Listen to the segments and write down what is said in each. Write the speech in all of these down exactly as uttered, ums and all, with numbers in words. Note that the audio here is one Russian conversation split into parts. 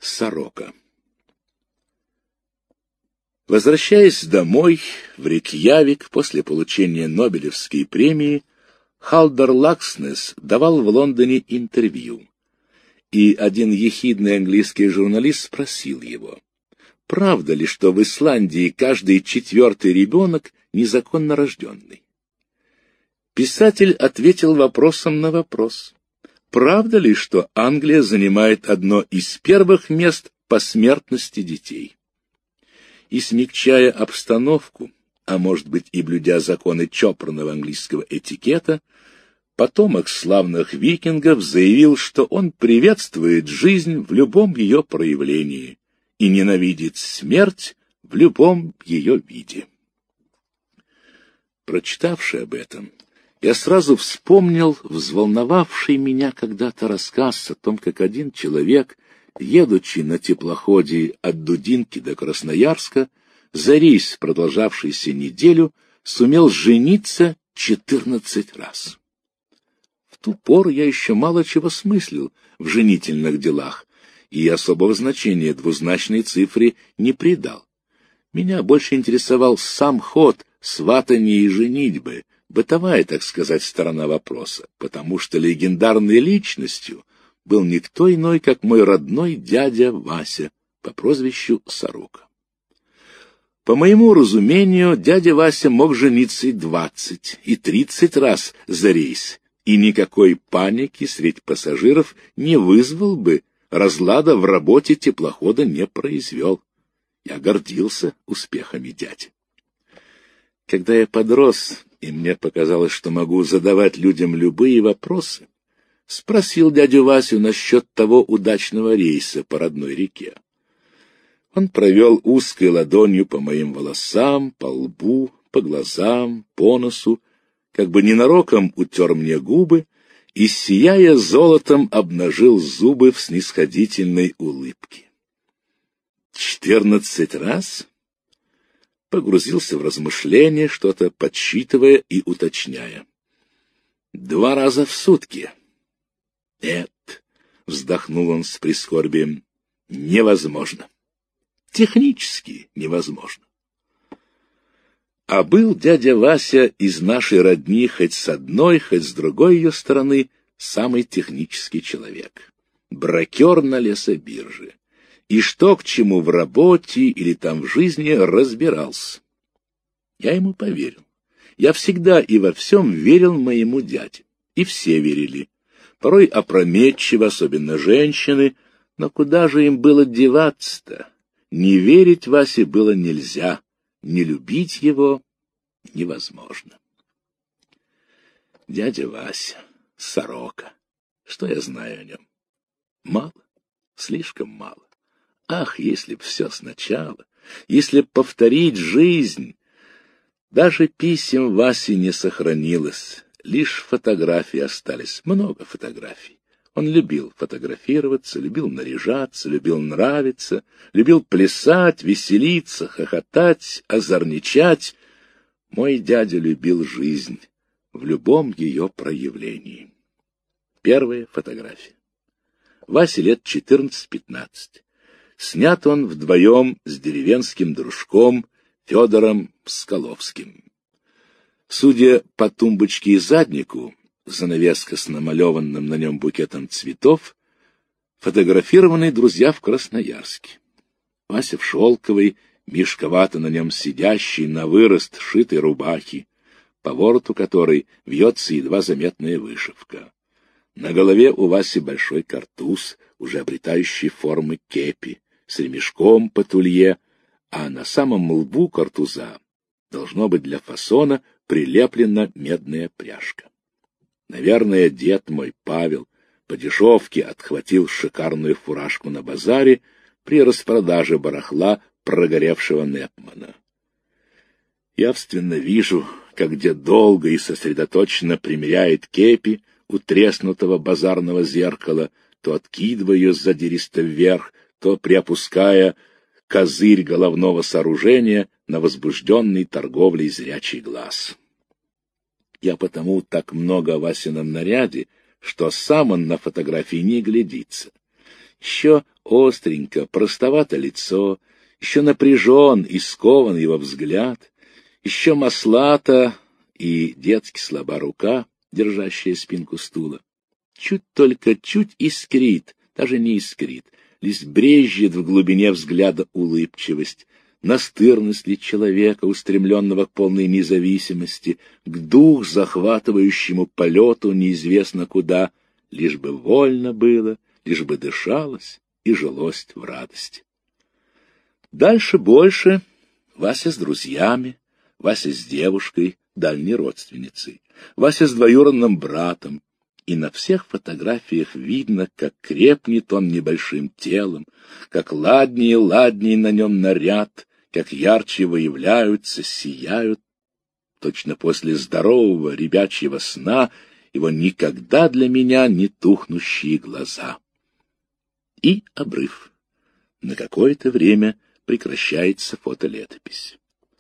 Сорока. Возвращаясь домой, в Рейкьявик, после получения Нобелевской премии, Халдар Лакснес давал в Лондоне интервью, и один ехидный английский журналист спросил его, правда ли, что в Исландии каждый четвертый ребенок незаконно рожденный? Писатель ответил вопросом на вопрос. Правда ли, что Англия занимает одно из первых мест по смертности детей? И, смягчая обстановку, а может быть и блюдя законы чопорного английского этикета, потомок славных викингов заявил, что он приветствует жизнь в любом ее проявлении и ненавидит смерть в любом ее виде. Прочитавший об этом, я сразу вспомнил взволновавший меня когда-то рассказ о том, как один человек, едучи на теплоходе от Дудинки до Красноярска, за рейс, продолжавшийся неделю, сумел жениться четырнадцать раз. В ту пору я еще мало чего смыслил в женительных делах, и особого значения двузначной цифре не придал. Меня больше интересовал сам ход сватания и женитьбы, бытовая, так сказать, сторона вопроса, потому что легендарной личностью был никто иной, как мой родной дядя Вася по прозвищу Сорока. По моему разумению, дядя Вася мог жениться и двадцать, и тридцать раз за рейс, и никакой паники среди пассажиров не вызвал бы, разлада в работе теплохода не произвел. Я гордился успехами дяди. Когда я подрос, и мне показалось, что могу задавать людям любые вопросы, спросил дядю Васю насчет того удачного рейса по родной реке. Он провел узкой ладонью по моим волосам, по лбу, по глазам, по носу, как бы ненароком утер мне губы и, сияя золотом, обнажил зубы в снисходительной улыбке. Четырнадцать раз? Погрузился в размышления, что-то подсчитывая и уточняя. Два раза в сутки. Нет, вздохнул он с прискорбием, невозможно. Технически невозможно. А был дядя Вася из нашей родни хоть с одной, хоть с другой ее стороны самый технический человек. Брокер на лесобирже. И что к чему в работе или там в жизни разбирался. Я ему поверил. Я всегда и во всем верил моему дяде. И все верили. Порой опрометчиво, особенно женщины, но куда же им было деваться-то? Не верить Васе было нельзя, не любить его невозможно. Дядя Вася, Сорока, что я знаю о нем? Мало, слишком мало. Ах, если б все сначала, если б повторить жизнь! Даже писем Васи не сохранилось, лишь фотографии остались, много фотографий. Он любил фотографироваться, любил наряжаться, любил нравиться, любил плясать, веселиться, хохотать, озорничать. Мой дядя любил жизнь в любом ее проявлении. Первая фотография. Васе лет четырнадцать-пятнадцать. Снят он вдвоем с деревенским дружком Федором Скаловским. Судя по тумбочке и заднику, занавеска с намалеванным на нем букетом цветов, фотографированы друзья в Красноярске. Вася в шелковой, мешковато на нем сидящей на вырост шитой рубахе, по вороту которой вьется едва заметная вышивка. На голове у Васи большой картуз, уже обретающий формы кепи, с ремешком по тулье, а на самом лбу картуза, должно быть для фасона, прилеплена медная пряжка. Наверное, дед мой Павел по дешевке отхватил шикарную фуражку на базаре при распродаже барахла прогоревшего Непмана. Явственно вижу, как дед долго и сосредоточенно примеряет кепи у треснутого базарного зеркала, то откидывая ее задиристо вверх, то приопуская козырь головного сооружения на возбужденный торговлей зрячий глаз. Я потому так много о Васином наряде, что сам он на фотографии не глядится. Еще остренько, простовато лицо, еще напряжен и скован его взгляд, еще маслата и детски слаба рука, держащая спинку стула. Чуть только чуть искрит, даже не искрит, лишь брезжит в глубине взгляда улыбчивость, настырность ли человека, устремленного к полной независимости, к дух захватывающему полету неизвестно куда, лишь бы вольно было, лишь бы дышалось и жилось в радости. Дальше больше Вася с друзьями, Вася с девушкой, дальней родственницей, Вася с двоюродным братом, и на всех фотографиях видно, как крепнет он небольшим телом, как ладнее ладнее на нем наряд, как ярче выявляются, сияют, точно после здорового ребячьего сна, его никогда для меня не тухнущие глаза. И обрыв. На какое-то время прекращается фотолетопись.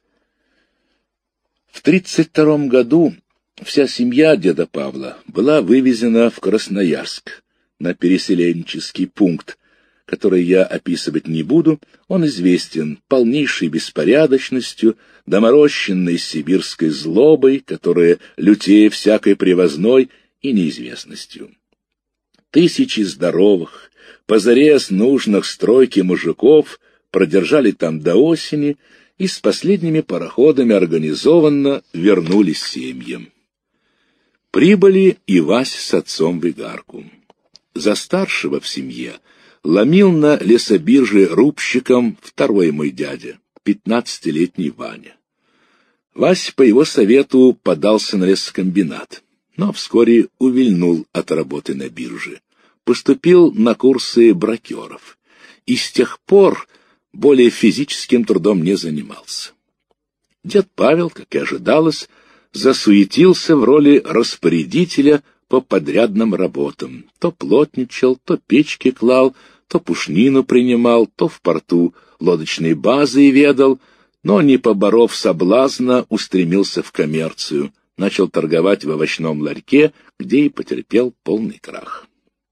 В тридцать втором году вся семья деда Павла была вывезена в Красноярск, на переселенческий пункт, который я описывать не буду. Он известен полнейшей беспорядочностью, доморощенной сибирской злобой, которая лютее всякой привозной, и неизвестностью. Тысячи здоровых, позарез нужных стройке мужиков продержали там до осени и с последними пароходами организованно вернулись семьям. Прибыли и Вась с отцом в Игарку. За старшего в семье ломил на лесобирже рубщиком второй мой дядя, пятнадцатилетний Ваня. Вась по его совету подался на лесокомбинат, но вскоре увильнул от работы на бирже, поступил на курсы брокеров и с тех пор более физическим трудом не занимался. Дед Павел, как и ожидалось, засуетился в роли распорядителя по подрядным работам. То плотничал, то печки клал, то пушнину принимал, то в порту лодочной базы ведал, но, не поборов соблазна, устремился в коммерцию, начал торговать в овощном ларьке, где и потерпел полный крах.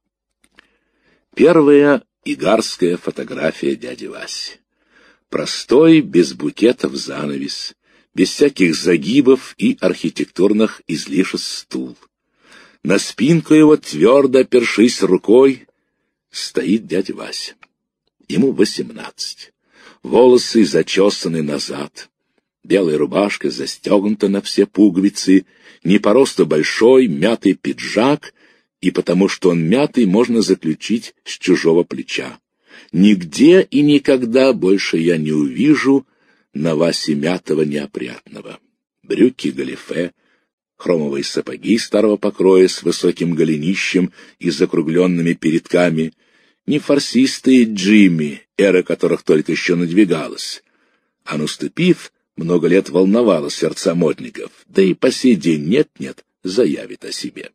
Первая игарская фотография дяди Васи. Простой, без букетов занавес, без всяких загибов и архитектурных излишеств стул. На спинку его, твердо опершись рукой, стоит дядя Вася. Ему восемнадцать. Волосы зачесаны назад. Белая рубашка застегнута на все пуговицы, не по росту большой, мятый пиджак, и потому что он мятый, можно заключить с чужого плеча. Нигде и никогда больше я не увижу на Васе мятого неопрятного. Брюки галифе, хромовые сапоги старого покроя с высоким голенищем и закругленными передками, не фарсистые джимми, эра которых только еще надвигалась, а, наступив, много лет волновала сердца модников, да и по сей день нет-нет заявит о себе.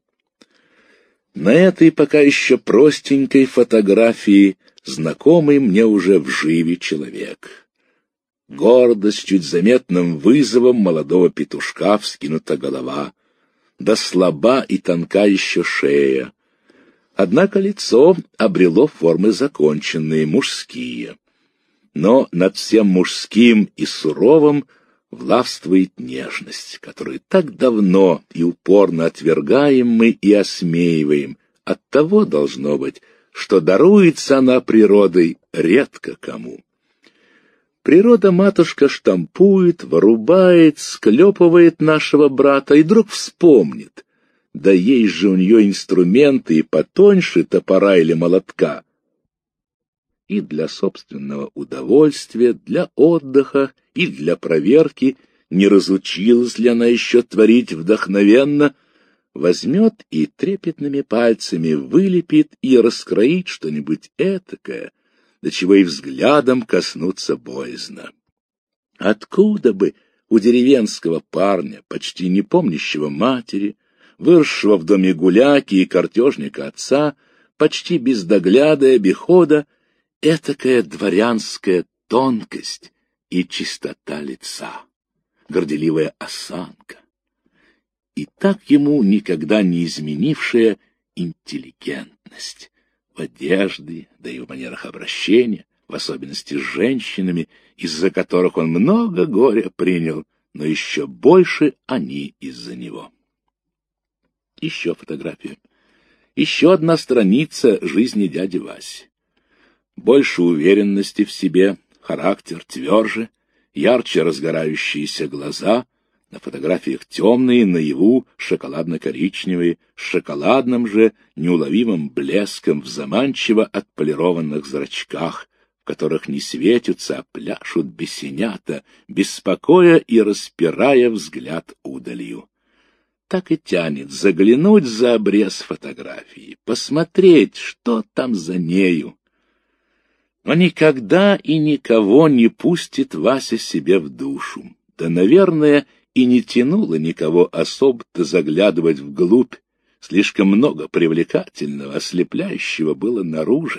На этой пока еще простенькой фотографии знакомый мне уже вживе человек. Гордо, с чуть заметным вызовом молодого петушка вскинута голова, да слаба и тонка еще шея. Однако лицо обрело формы законченные, мужские. Но над всем мужским и суровым властвует нежность, которую так давно и упорно отвергаем мы и осмеиваем. Оттого должно быть, что даруется она природой редко кому. Природа-матушка штампует, вырубает, склепывает нашего брата и вдруг вспомнит. Да есть же у нее инструменты и потоньше топора или молотка. И для собственного удовольствия, для отдыха и для проверки, не разучилась ли она еще творить вдохновенно, возьмет и трепетными пальцами вылепит и раскроит что-нибудь этакое, до чего и взглядом коснуться боязно. Откуда бы у деревенского парня, почти не помнящего матери, выросшего в доме гуляки и картежника отца, почти без догляда и обихода, этакая дворянская тонкость и чистота лица, горделивая осанка, и так ему никогда не изменившая интеллигентность, в одежде, да и в манерах обращения, в особенности с женщинами, из-за которых он много горя принял, но еще больше они из-за него. Еще фотография. Еще одна страница жизни дяди Васи. Больше уверенности в себе, характер тверже, ярче разгорающиеся глаза, на фотографиях темные, наяву шоколадно-коричневые, с шоколадным же неуловимым блеском в заманчиво отполированных зрачках, в которых не светятся, а пляшут бесенята, беспокоя и распирая взгляд удалью. Так и тянет заглянуть за обрез фотографии, посмотреть, что там за нею. Но никогда и никого не пустит Вася себе в душу. Да, наверное, и не тянуло никого особо-то заглядывать вглубь. Слишком много привлекательного, ослепляющего было наружу.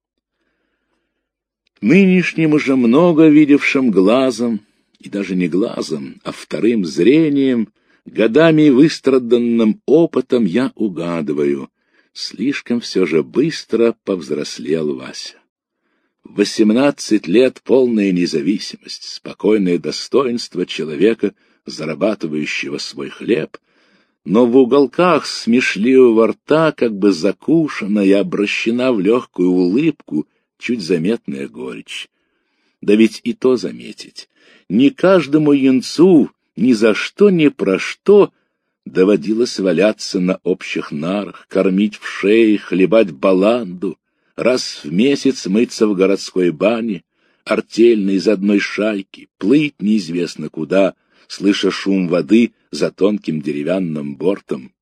Нынешним уже много видевшим глазом, и даже не глазом, а вторым зрением, годами выстраданным опытом я угадываю, слишком все же быстро повзрослел Вася. В восемнадцать лет полная независимость, спокойное достоинство человека, зарабатывающего свой хлеб, но в уголках смешливого рта как бы закушена и обращена в легкую улыбку чуть заметная горечь. Да ведь и то заметить, не каждому юнцу ни за что ни про что доводилось валяться на общих нарах, кормить в шее, хлебать баланду, раз в месяц мыться в городской бане, артельно из одной шайки, плыть неизвестно куда, слыша шум воды за тонким деревянным бортом.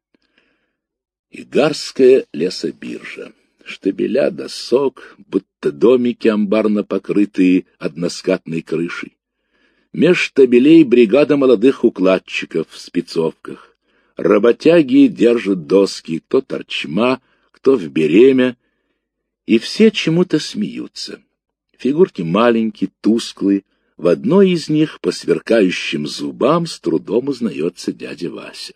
Игарская лесобиржа, штабеля досок, будто домики амбарно покрытые односкатной крышей. Меж штабелей бригада молодых укладчиков в спецовках. Работяги держат доски, кто торчма, кто в беремя, и все чему-то смеются. Фигурки маленькие, тусклые. В одной из них по сверкающим зубам с трудом узнается дядя Вася.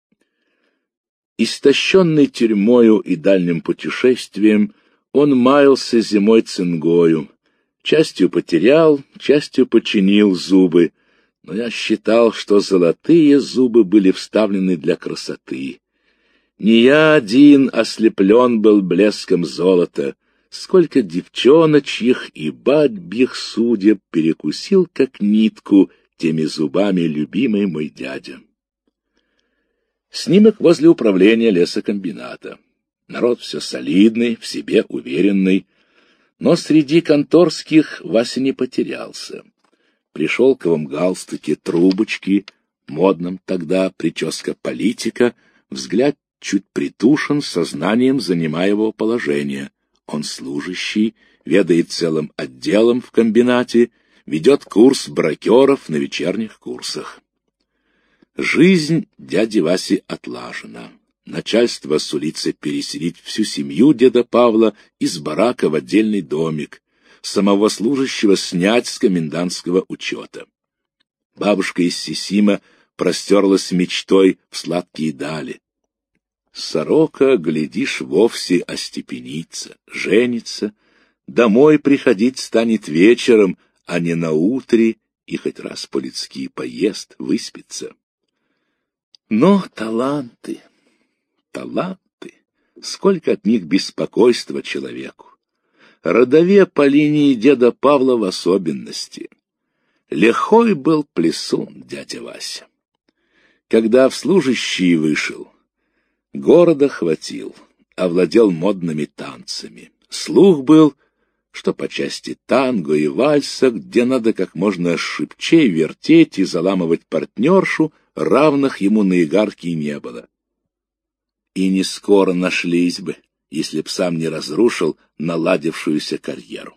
Истощенный тюрьмою и дальним путешествием, он маялся зимой цингою. Частью потерял, частью починил зубы, но я считал, что золотые зубы были вставлены для красоты. Не я один ослеплен был блеском золота, сколько девчоночьих и бабьих судеб перекусил как нитку теми зубами любимый мой дядя. Снимок возле управления лесокомбината. Народ все солидный, в себе уверенный, но среди конторских Вася не потерялся. При шелковом галстуке, трубочки, модном тогда прическа политика, взгляд чуть притушен сознанием занимаемого положения. Он служащий, ведает целым отделом в комбинате, ведет курс брокеров на вечерних курсах. Жизнь дяди Васи отлажена. Начальство сулится переселить всю семью деда Павла из барака в отдельный домик, самого служащего снять с комендантского учета. Бабушка из Сисима простерлась мечтой в сладкие дали. Сорока, глядишь, вовсе остепенится, женится, домой приходить станет вечером, а не наутре, и хоть раз по-людски поест, выспится. Но таланты, таланты, сколько от них беспокойства человеку. Родове по линии деда Павла в особенности. Лихой был плесун дядя Вася. Когда в служащие вышел, города хватил, овладел модными танцами. Слух был, что по части танго и вальса, где надо как можно шибче вертеть и заламывать партнершу, равных ему на игарке не было. И не скоро нашлись бы, если б сам не разрушил наладившуюся карьеру.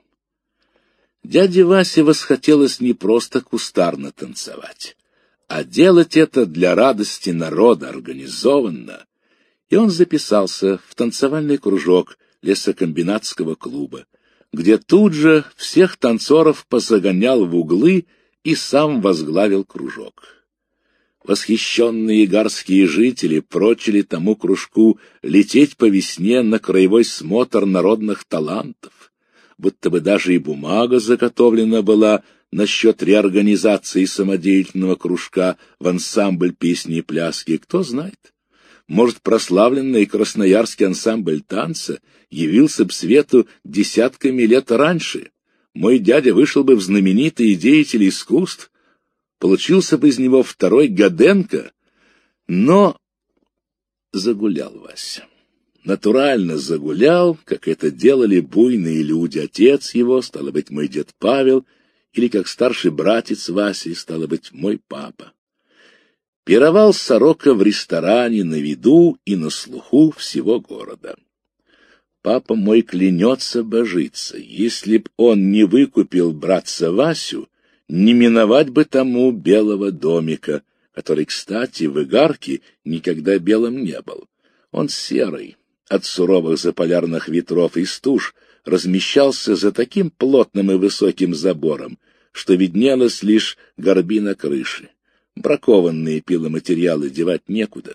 Дяде Васе восхотелось не просто кустарно танцевать, а делать это для радости народа организованно, и он записался в танцевальный кружок лесокомбинатского клуба, где тут же всех танцоров позагонял в углы и сам возглавил кружок. Восхищенные игарские жители прочили тому кружку лететь по весне на краевой смотр народных талантов, будто бы даже и бумага заготовлена была насчет реорганизации самодеятельного кружка в ансамбль песни и пляски. Кто знает, может, прославленный красноярский ансамбль танца явился б свету десятками лет раньше. Мой дядя вышел бы в знаменитые деятели искусств, получился бы из него второй Годенко, но загулял Вася. Натурально загулял, как это делали буйные люди. Отец его, стало быть, мой дед Павел, или как старший братец Васи, стало быть, мой папа. Пировал Сорока в ресторане на виду и на слуху всего города. Папа мой клянется божиться, если б он не выкупил братца Васю, не миновать бы тому белого домика, который, кстати, в Игарке никогда белым не был. Он серый, от суровых заполярных ветров и стуж, размещался за таким плотным и высоким забором, что виднелась лишь горбина крыши. Бракованные пиломатериалы девать некуда.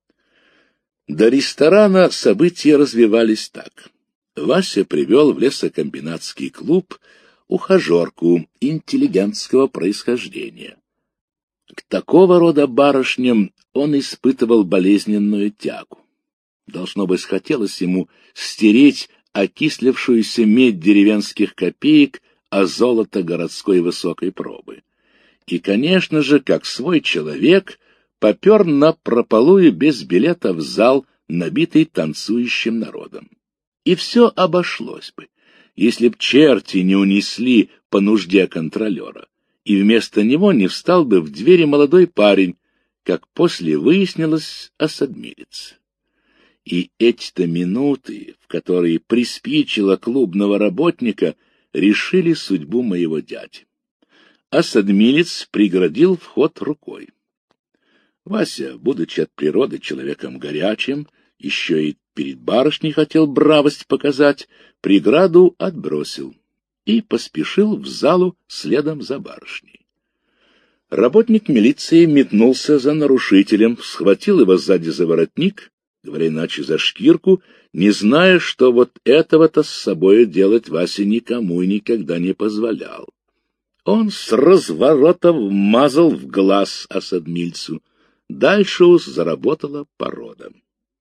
До ресторана события развивались так. Вася привел в лесокомбинатский клуб ухажерку интеллигентского происхождения. К такого рода барышням он испытывал болезненную тягу. Должно быть, хотелось ему стереть окислившуюся медь деревенских копеек, а золото городской высокой пробы. И, конечно же, как свой человек, попер напропалую без билета в зал, набитый танцующим народом. И все обошлось бы, если б черти не унесли по нужде контролера, и вместо него не встал бы в двери молодой парень, как после выяснилось, осадмилец. И эти-то минуты, в которые приспичило клубного работника, решили судьбу моего дяди. Осадмилец преградил вход рукой. Вася, будучи от природы человеком горячим, еще и перед барышней хотел бравость показать, преграду отбросил и поспешил в залу следом за барышней. Работник милиции метнулся за нарушителем, схватил его сзади за воротник, говоря иначе, за шкирку, не зная, что вот этого-то с собой делать Вася никому и никогда не позволял. Он с разворота вмазал в глаз осадмильцу. Дальше уж заработала порода.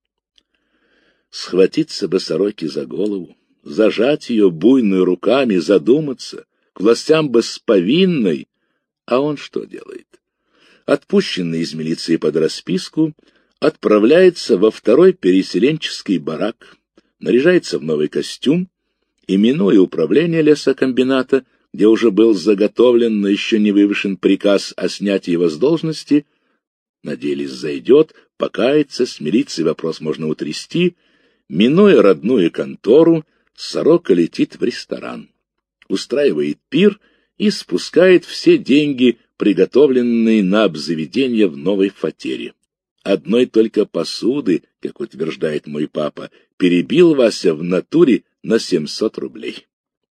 Схватиться бы Сороке за голову, зажать ее буйными руками, задуматься, к властям бы с повинной, а он что делает? Отпущенный из милиции под расписку, отправляется во второй переселенческий барак, наряжается в новый костюм и, минуя управление лесокомбината, где уже был заготовлен, но еще не вывешен приказ о снятии его с должности, надеялись, зайдет, покаяться, с милицией вопрос можно утрясти, минуя родную контору, Сорока летит в ресторан, устраивает пир и спускает все деньги, приготовленные на обзаведение в новой фатере. Одной только посуды, как утверждает мой папа, перебил Вася в натуре на семьсот рублей.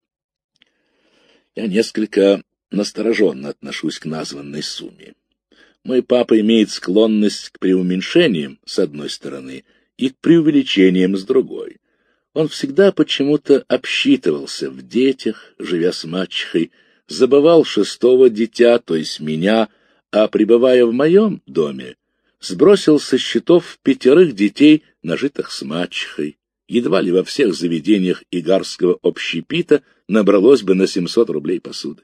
Я несколько настороженно отношусь к названной сумме. Мой папа имеет склонность к преуменьшениям, с одной стороны, и к преувеличениям, с другой. Он всегда почему-то обсчитывался в детях, живя с мачехой, забывал шестого дитя, то есть меня, а, пребывая в моем доме, сбросил со счетов пятерых детей, нажитых с мачехой. Едва ли во всех заведениях игарского общепита набралось бы на семьсот рублей посуды.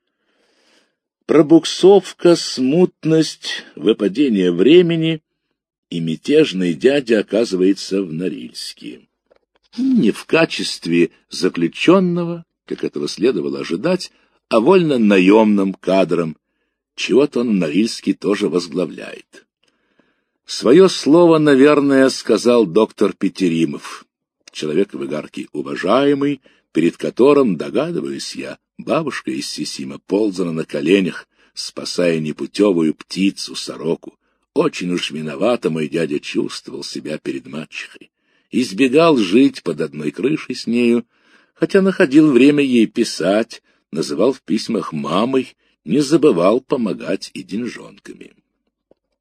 Пробуксовка, смутность, выпадение времени, и мятежный дядя оказывается в Норильске. Не в качестве заключенного, как этого следовало ожидать, а вольно наемным кадром, чего-то он в Норильске тоже возглавляет. Свое слово, наверное, сказал доктор Петеримов, человек в Игарке уважаемый, перед которым, догадываюсь я, бабушка из Сисима ползала на коленях, спасая непутевую птицу, сороку. Очень уж виновато мой дядя чувствовал себя перед мачехой. Избегал жить под одной крышей с нею, хотя находил время ей писать, называл в письмах мамой, не забывал помогать и деньжонками.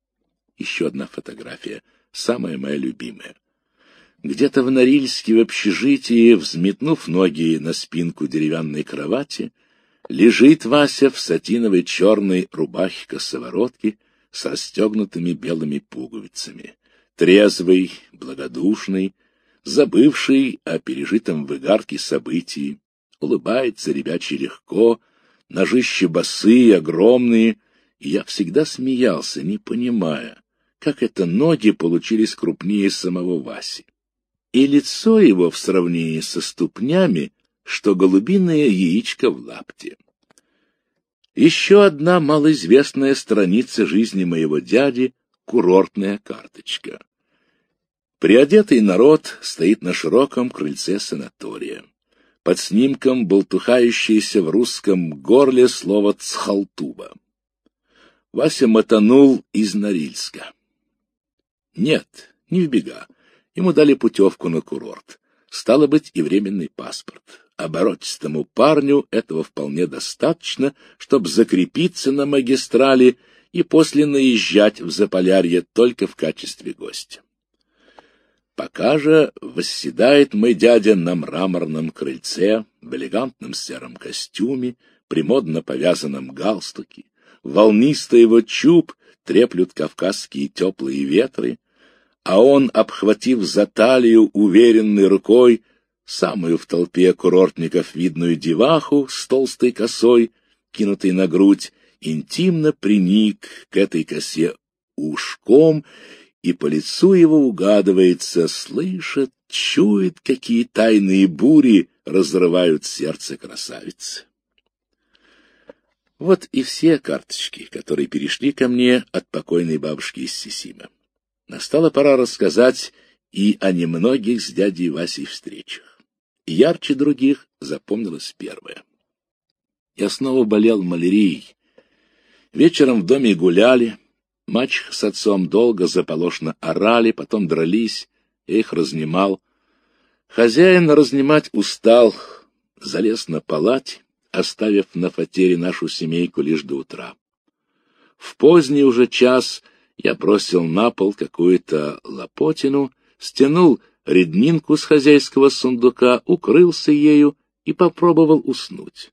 Еще одна фотография, самая моя любимая. Где-то в Норильске в общежитии, взметнув ноги на спинку деревянной кровати, лежит Вася в сатиновой черной рубахе-косоворотке с расстегнутыми белыми пуговицами, трезвый, благодушный, забывший о пережитом в Игарке событии, улыбается ребяче легко, ножища босые, огромные, и я всегда смеялся, не понимая, как это ноги получились крупнее самого Васи. И лицо его в сравнении со ступнями, что голубиное яичко в лапте. Еще одна малоизвестная страница жизни моего дяди — курортная карточка. Приодетый народ стоит на широком крыльце санатория. Под снимком болтухающееся в русском горле слово «цхалтуба». Вася мотанул из Норильска. Нет, не в бега. Ему дали путевку на курорт. Стало быть, и временный паспорт. Оборотистому парню этого вполне достаточно, чтобы закрепиться на магистрали и после наезжать в Заполярье только в качестве гостя. Пока же восседает мой дядя на мраморном крыльце, в элегантном сером костюме, при модно повязанном галстуке. Волнисто его чуб треплют кавказские теплые ветры, а он, обхватив за талию уверенной рукой самую в толпе курортников видную деваху с толстой косой, кинутой на грудь, интимно приник к этой косе ушком, и по лицу его угадывается, слышит, чует, какие тайные бури разрывают сердце красавицы. Вот и все карточки, которые перешли ко мне от покойной бабушки из Сисима. Настала пора рассказать и о немногих с дядей Васей встречах. Ярче других запомнилась первая. Я снова болел малярией. Вечером в доме гуляли, мачеха с отцом долго заполошно орали, потом дрались, я их разнимал. Хозяин разнимать устал, залез на палать, оставив на фатере нашу семейку лишь до утра. В поздний уже час я бросил на пол какую-то лопотину, стянул реднинку с хозяйского сундука, укрылся ею и попробовал уснуть.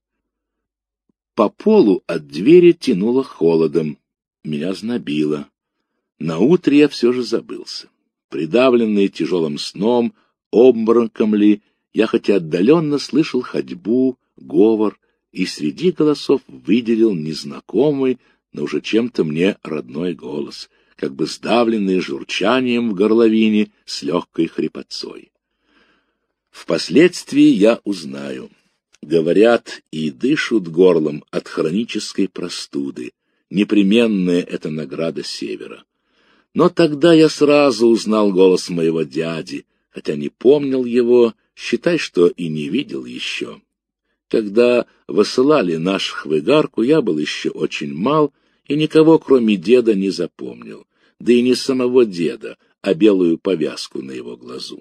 По полу от двери тянуло холодом, меня знобило. Наутро я все же забылся. Придавленный тяжелым сном, обмороком ли, я хотя отдаленно слышал ходьбу, говор, и среди голосов выделил незнакомый, но уже чем-то мне родной голос, как бы сдавленный журчанием в горловине с легкой хрипотцой. Впоследствии я узнаю. Говорят и дышат горлом от хронической простуды. Непременная это награда Севера. Но тогда я сразу узнал голос моего дяди, хотя не помнил его, считай, что и не видел еще. Когда высылали наших в Игарку, я был еще очень мал и никого, кроме деда, не запомнил, да и не самого деда, а белую повязку на его глазу.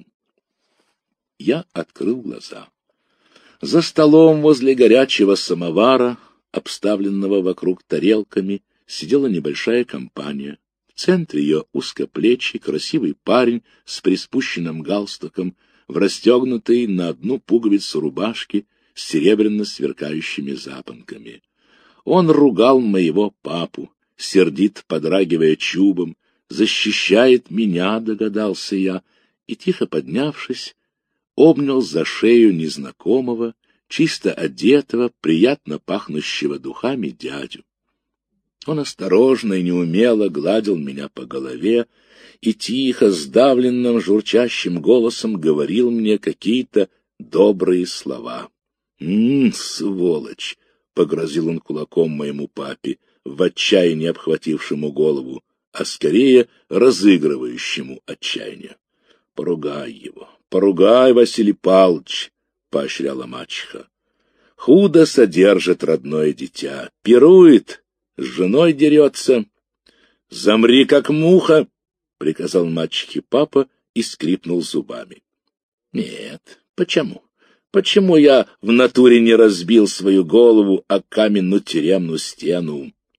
Я открыл глаза. За столом возле горячего самовара, обставленного вокруг тарелками, сидела небольшая компания. В центре ее узкоплечий, красивый парень с приспущенным галстуком, в расстегнутой на одну пуговицу рубашке с серебряно сверкающими запонками. Он ругал моего папу, сердит подрагивая чубом, защищает меня, догадался я, и, тихо поднявшись, обнял за шею незнакомого, чисто одетого, приятно пахнущего духами дядю. Он осторожно и неумело гладил меня по голове и тихо, сдавленным, журчащим голосом говорил мне какие-то добрые слова. «М-м, сволочь!» — погрозил он кулаком моему папе, в отчаянии обхватившему голову, а скорее разыгрывающему отчаяние. «Поругай его, поругай, Василий Павлович!» — поощряла мачеха. «Худо содержит родное дитя, пирует, с женой дерется». «Замри, как муха!» — приказал мачехе папа и скрипнул зубами. «Нет, почему? Почему я в натуре не разбил свою голову о каменную тюремную стену?»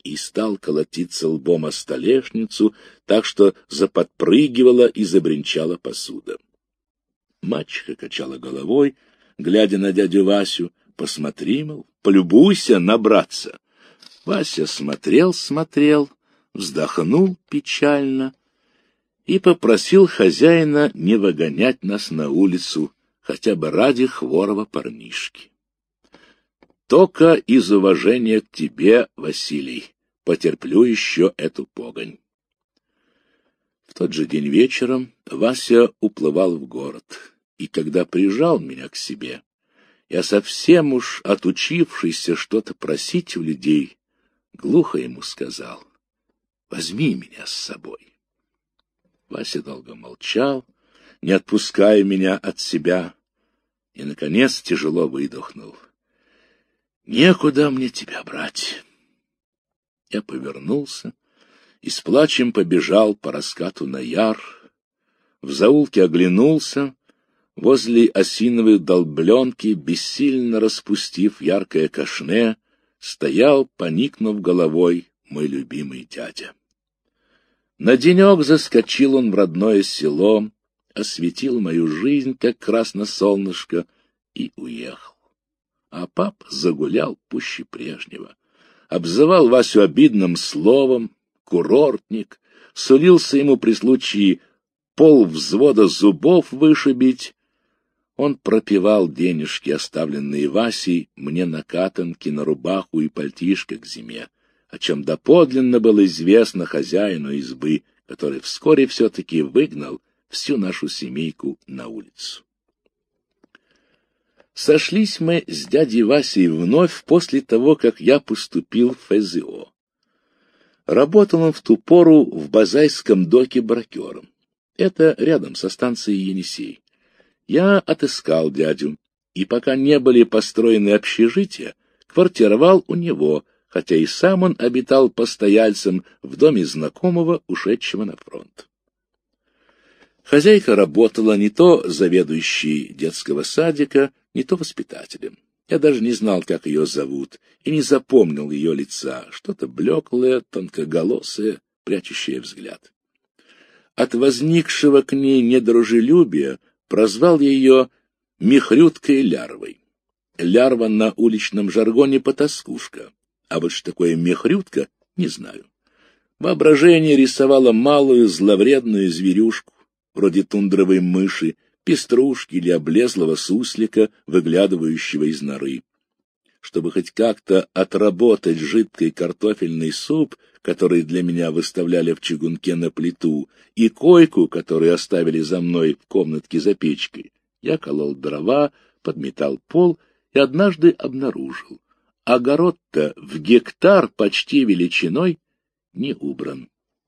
и стал колотиться лбом о столешницу, так что заподпрыгивала и забринчала посуда. Мачеха качала головой, глядя на дядю Васю. «Посмотри, мол, полюбуйся на братца». Вася смотрел-смотрел, вздохнул печально и попросил хозяина не выгонять нас на улицу, хотя бы ради хворого парнишки. «Только из уважения к тебе, Василий, потерплю еще эту погонь». В тот же день вечером Вася уплывал в город, и когда прижал меня к себе, я совсем уж отучившийся что-то просить у людей, глухо ему сказал: «Возьми меня с собой». Вася долго молчал, не отпуская меня от себя, и, наконец, тяжело выдохнул: «Некуда мне тебя брать». Я повернулся и с плачем побежал по раскату на яр. В заулке оглянулся. Возле осиновой долбленки, бессильно распустив яркое кашне, стоял, поникнув головой, мой любимый дядя. На денек заскочил он в родное село, осветил мою жизнь, как красное солнышко, и уехал. А пап загулял пуще прежнего. Обзывал Васю обидным словом, курортник, сулился ему при случае пол взвода зубов вышибить. Он пропивал денежки, оставленные Васей, мне на катанки, на рубаху и пальтишко к зиме, о чем доподлинно было известно хозяину избы, который вскоре все-таки выгнал всю нашу семейку на улицу. Сошлись мы с дядей Васей вновь после того, как я поступил в эф зэ о. Работал он в ту пору в Базайском доке бракером. Это рядом со станцией Енисей. Я отыскал дядю, и пока не были построены общежития, квартировал у него, хотя и сам он обитал постояльцем в доме знакомого, ушедшего на фронт. Хозяйка работала не то заведующей детского садика, не то воспитателем. Я даже не знал, как ее зовут, и не запомнил ее лица, что-то блеклое, тонкоголосое, прячущее взгляд. От возникшего к ней недружелюбия прозвал я ее михрюткой лярвой. Лярва на уличном жаргоне потаскушка, а вот что такое михрютка, не знаю. Воображение рисовало малую зловредную зверюшку, вроде тундровой мыши, пеструшки или облезлого суслика, выглядывающего из норы. Чтобы хоть как-то отработать жидкий картофельный суп, который для меня выставляли в чугунке на плиту, и койку, которую оставили за мной в комнатке за печкой, я колол дрова, подметал пол и однажды обнаружил: огород-то в гектар почти величиной не убран.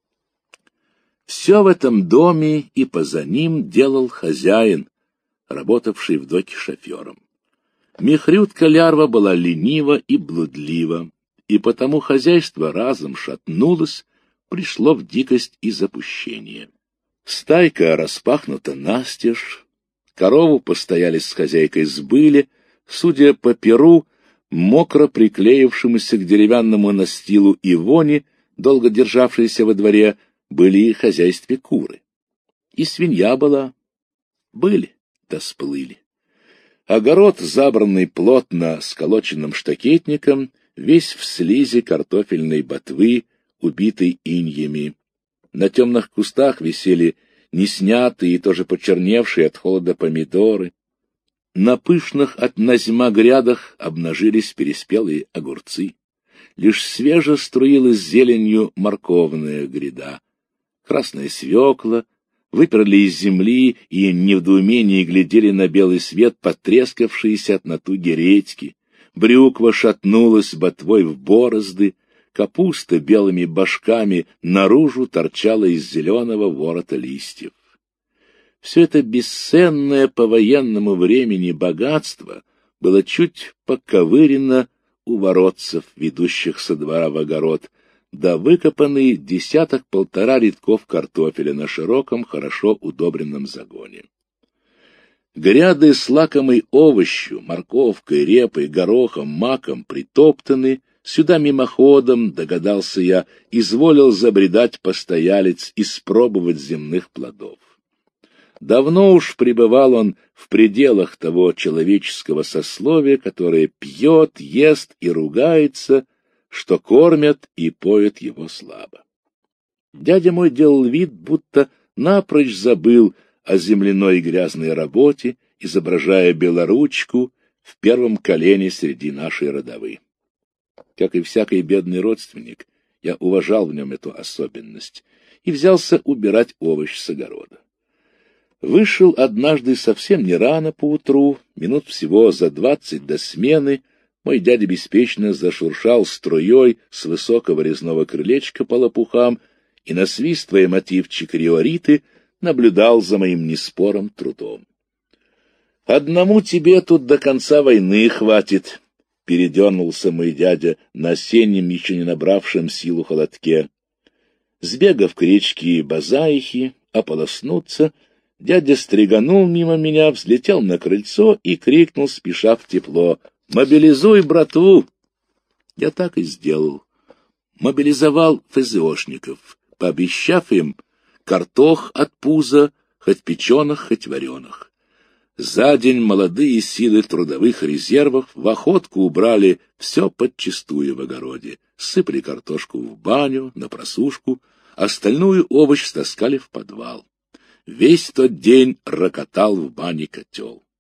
Все в этом доме и поза ним делал хозяин, работавший в доке шофером. Михрютка-лярва была ленива и блудлива, и потому хозяйство разом шатнулось, пришло в дикость и запущение. Стайка распахнута настежь, корову постоялись с хозяйкой сбыли, судя по перу, мокро приклеившемуся к деревянному настилу и вони, долго державшейся во дворе, были и в хозяйстве куры. И свинья была. Были, да сплыли. Огород, забранный плотно сколоченным штакетником, весь в слизи картофельной ботвы, убитой иньями. На темных кустах висели неснятые и тоже почерневшие от холода помидоры. На пышных от назьма грядах обнажились переспелые огурцы. Лишь свеже струилась зеленью морковная гряда. Красная свекла выперли из земли и в недоумении глядели на белый свет потрескавшиеся от натуги редьки. Брюква шатнулась ботвой в борозды, капуста белыми башками наружу торчала из зеленого ворота листьев. Все это бесценное по военному времени богатство было чуть поковырено у воротцев, ведущих со двора в огород, да выкопанный десяток-полтора рядков картофеля на широком, хорошо удобренном загоне. Гряды с лакомой овощью, морковкой, репой, горохом, маком притоптаны, Сюда мимоходом, догадался я, изволил забредать постоялец, испробовать земных плодов. Давно уж пребывал он в пределах того человеческого сословия, которое пьет, ест и ругается, что кормят и поют его слабо. Дядя мой делал вид, будто напрочь забыл о земляной грязной работе, изображая белоручку в первом колене среди нашей родовы. Как и всякий бедный родственник, я уважал в нем эту особенность и взялся убирать овощ с огорода. Вышел однажды совсем не рано поутру, минут всего за двадцать до смены, мой дядя беспечно зашуршал струей с высокого резного крылечка по лопухам и, насвистывая мотивчик риориты, наблюдал за моим неспорым трудом. «Одному тебе тут до конца войны хватит», — передернулся мой дядя на осеннем, еще не набравшем силу холодке. Сбегав к речке Базаихи, ополоснуться, дядя стриганул мимо меня, взлетел на крыльцо и крикнул, спеша в тепло: «Мобилизуй братву!» Я так и сделал. Мобилизовал ФЗОшников, пообещав им картох от пуза, хоть печеных, хоть вареных. За день молодые силы трудовых резервов в охотку убрали все подчистую в огороде, сыпали картошку в баню, на просушку, остальную овощ стаскали в подвал. Весь тот день рокотал в бане котел.